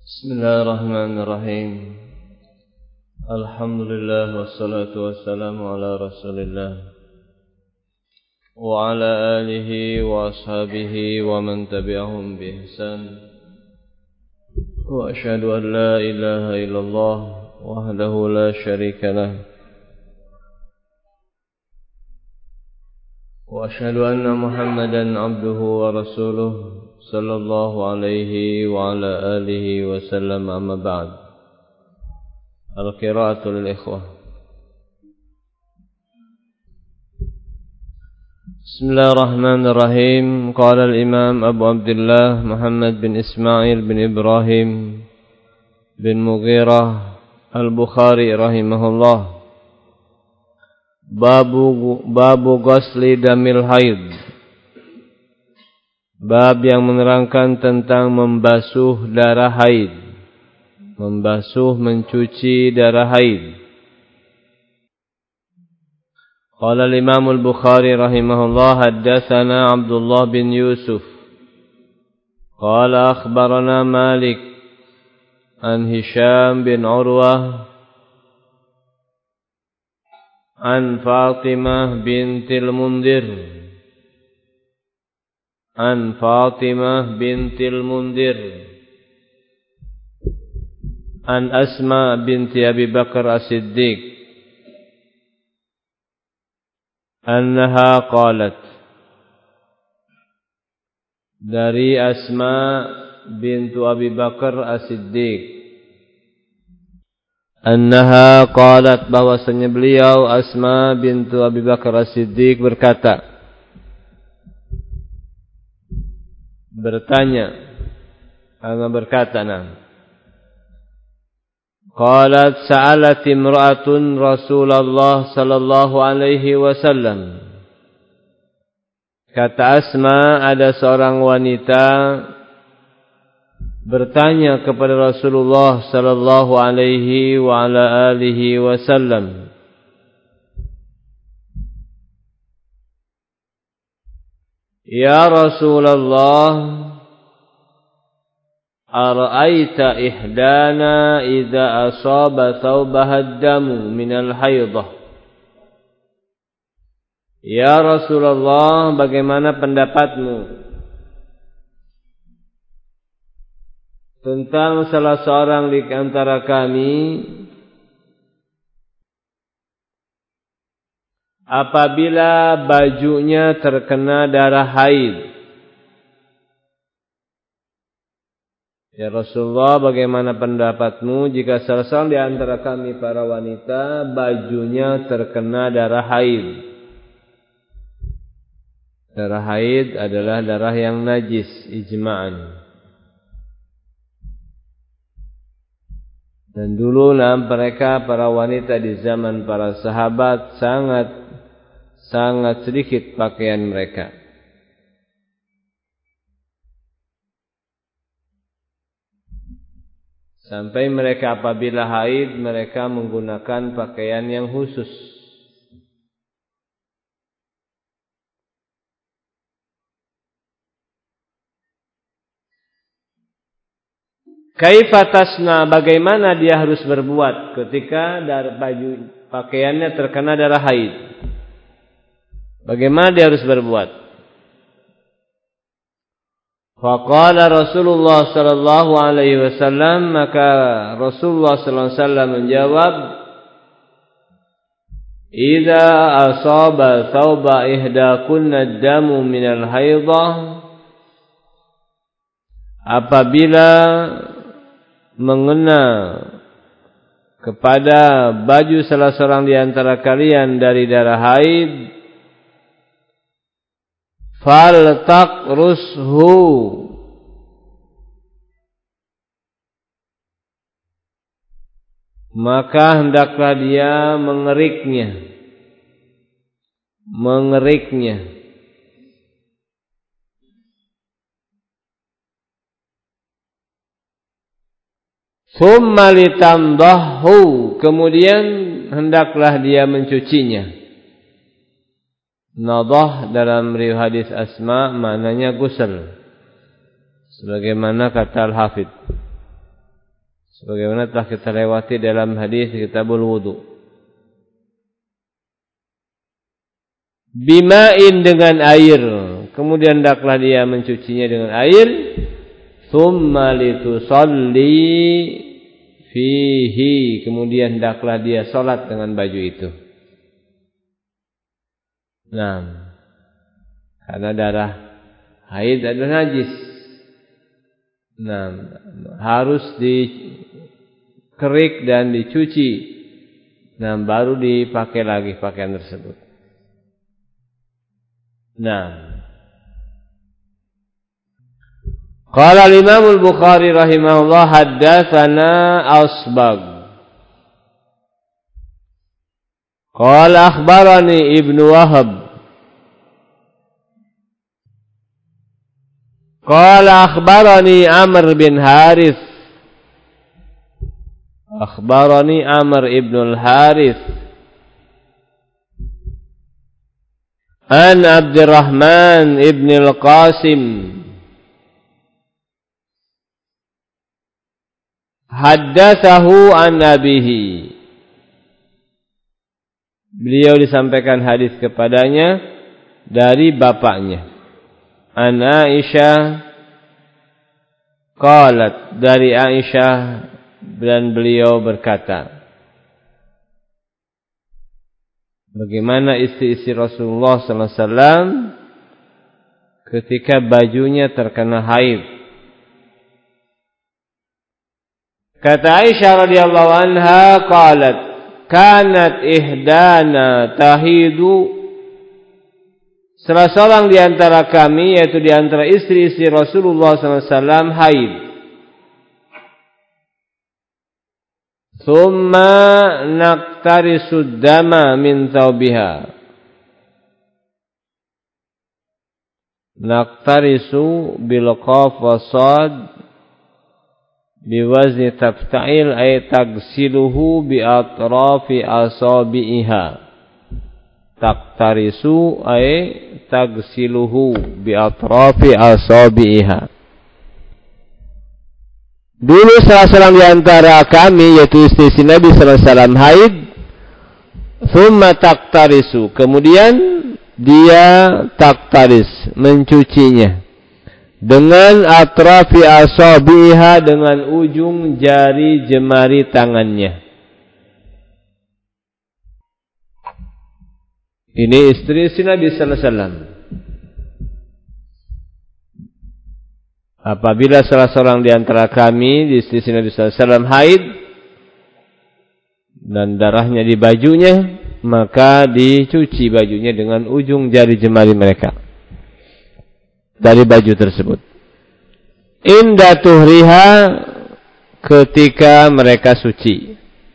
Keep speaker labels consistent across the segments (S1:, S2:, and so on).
S1: Bismillahirrahmanirrahim. Alhamdulillah wassalatu wassalamu ala Rasulillah wa ala alihi wa ashabihi wa man tabi'ahum bi ihsan. Wa asyhadu an la ilaha illallah wahdahu la syarika lah. Wa asyhadu anna Muhammadan abduhu wa rasuluh sallallahu alaihi wa ala alihi wa sallam, amma ba'd. Al-qira'atu lil ikhwah. Bismillahirrahmanirrahim. Qala al-imam Abu Abdullah Muhammad bin Ismail bin Ibrahim bin Mughirah al-Bukhari rahimahullah. Babu ghusli damil haid. Bab yang menerangkan tentang membasuh darah haid, mencuci darah haid. Qala al-Imam al-Bukhari rahimahullah, haddatsana Abdullah bin Yusuf qala akhbarana Malik an Hisham bin Urwah an Fatimah bintil Mundhir an Fatimah bintil Mundhir an Asma binti Abi Bakar As-Siddiq annaha qalat, dari Asma bintu Abi Bakar As-Siddiq, annaha qalat, bahwasanya beliau Asma bintu Abi Bakar As-Siddiq berkata, berkata, qalat sa'alat imra'atun Rasulullah sallallahu alaihi wasallam. Kata Asma, ada seorang wanita bertanya kepada Rasulullah sallallahu alaihi wa ala alihi wasallam, ya Rasulullah, ara'aita ihdana idza asaba thawbaha ad-damu minal haidah. Ya Rasulullah, bagaimana pendapatmu tentang salah seorang di antara kami apabila bajunya terkena darah haid? Ya Rasulullah, bagaimana pendapatmu jika salah seorang di antara kami para wanita bajunya terkena darah haid? Darah haid adalah darah yang najis ijma'an. Dan dulu mereka para wanita di zaman para sahabat sangat sedikit pakaian mereka. Sampai mereka apabila haid, mereka menggunakan pakaian yang khusus. Kaifa tasna, bagaimana dia harus berbuat ketika baju pakaiannya terkena darah haid? Bagaimana dia harus berbuat? Faqala Rasulullah sallallahu alaihi wasallam, maka Rasulullah sallallahu alaihi wasallam menjawab, idza asaba thawba ihdakunna ad-damu minal haidah, apabila mengena kepada baju salah seorang di antara kalian dari darah haid, fal taqrushu, maka hendaklah dia mengeriknya. Thumma litamdahu, kemudian hendaklah dia mencucinya. Nadah dalam riwayat hadis Asma maknanya gusl, sebagaimana kata Al-Hafidz. sebagaimana telah kita lewati dalam hadis kitabul wudu. Bima'in dengan air, kemudian hendaklah dia mencucinya dengan air. Tsumma litusalli fihi, kemudian hendaklah dia salat dengan baju itu. Nah, karena darah haid adalah najis. Nah, harus dikerik dan dicuci. Nah, baru dipakai lagi pakaian tersebut. Nah, qala al-Imam al-Bukhari rahimahullah haddatsana Asbag. Qala akhbarani Ibnu Wahab. Qala akhbarani Amr bin Harith. Akhbarani Amr ibn al-Harith. An Abdurrahman ibn al-Qasim. Haddatsahu an abihi. Beliau disampaikan hadis kepadanya dari bapaknya. An Aisyah qalat, dari Aisyah, dan beliau berkata, bagaimana istri-istri Rasulullah sallallahu alaihi wasallam ketika bajunya terkena haid. Kata Aisyah radhiyallahu anha qalat, kanat ihdana tahidu, salah seorang di antara kami, yaitu di antara istri-istri Rasulullah sallallahu alaihi wasallam, haid. Thumma naqtarisu dama min thawbiha. Naqtarisu bil qaf wa sad biwazni tafta'il ay tagsiluhu bi atrafi asabi'iha. Taqtarisu ay tagsiluhu bi atrafi asabi'iha. Dulu salah seorang di antara kami, yaitu istri Nabi sallallahu alaihi wasallam, haid. Thumma taqtarisu, kemudian dia taktaris, mencucinya dengan atrafi asabiha, dengan ujung jari jemari tangannya. Ini istri Nabi sallallahu alaihi wasallam. Apabila salah seorang di antara kami, di istri Nabi sallallahu alaihi wasallam, haid dan darahnya di bajunya, maka dicuci bajunya dengan ujung jari jemari mereka dari baju tersebut. Inda tuhriha, ketika mereka suci.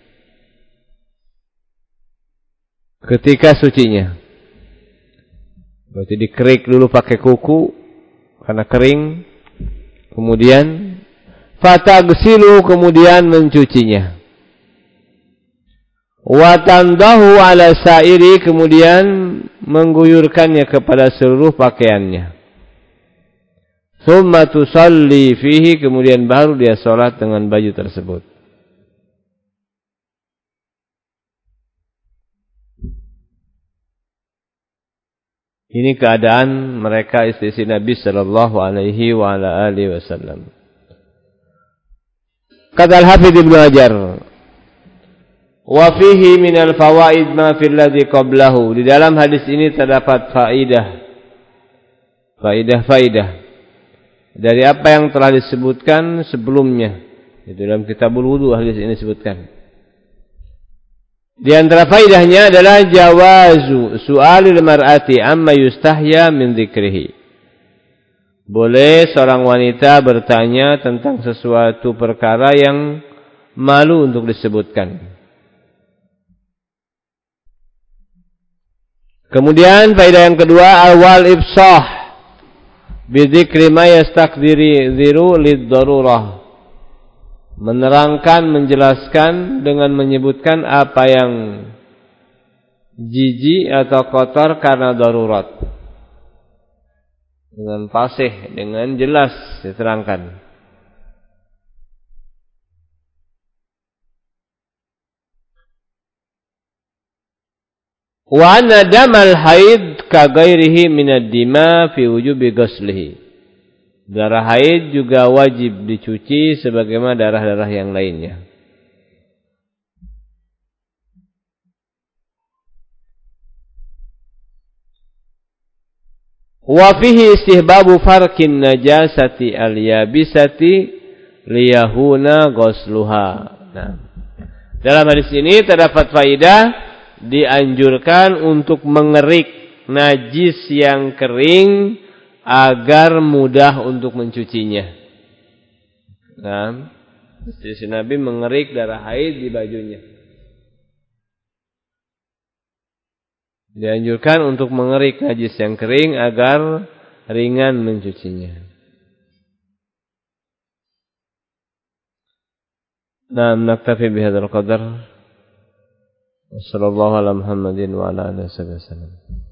S1: Ketika sucinya. Berarti dikerik dulu pakai kuku karena kering. Kemudian fatagsilu, kemudian mencucinya. Watandahu ala sairi, kemudian mengguyurkannya kepada seluruh pakaiannya. Thumma tusalli fihi, kemudian baru dia salat dengan baju tersebut. Ini keadaan mereka istri Nabi sallallahu alaihi wa ala alihi wasallam. Kata Al-Hafidz Ibnu Hajar, wa fihi min al-fawaid ma fil ladzi qablahu. Di dalam hadis ini terdapat faidah dari apa yang telah disebutkan sebelumnya. Di dalam Kitabul Wudu hadis ini disebutkan. Di antara faidahnya adalah jawazu su'alil mar'ati amma yustahya min dzikrihi. Boleh seorang wanita bertanya tentang sesuatu perkara yang malu untuk disebutkan. Kemudian faedah yang kedua, awal ifsah bi dzikri ma yastaqdiru lid-darurah. Menerangkan, menjelaskan dengan menyebutkan apa yang jijik atau kotor karena darurat. Dengan fasih, dengan jelas diterangkan. Wa anna damal haid ka ghairihi minad dima fi wujubi ghuslihi. Darah haid juga wajib dicuci sebagaimana darah-darah yang lainnya. Wa fihi istihbabu farqin najasati al-yabisati liyahuna ghusluha. Nah, dalam hadis ini terdapat faedah dianjurkan untuk mengerik najis yang kering agar mudah untuk mencucinya. Nah, istri Nabi mengerik darah haid di bajunya. Dianjurkan untuk mengerik najis yang kering agar ringan mencucinya. Nah, naktafi bihadzal qadar. Wassallallahu ala Muhammadin wa ala alihi wasallam.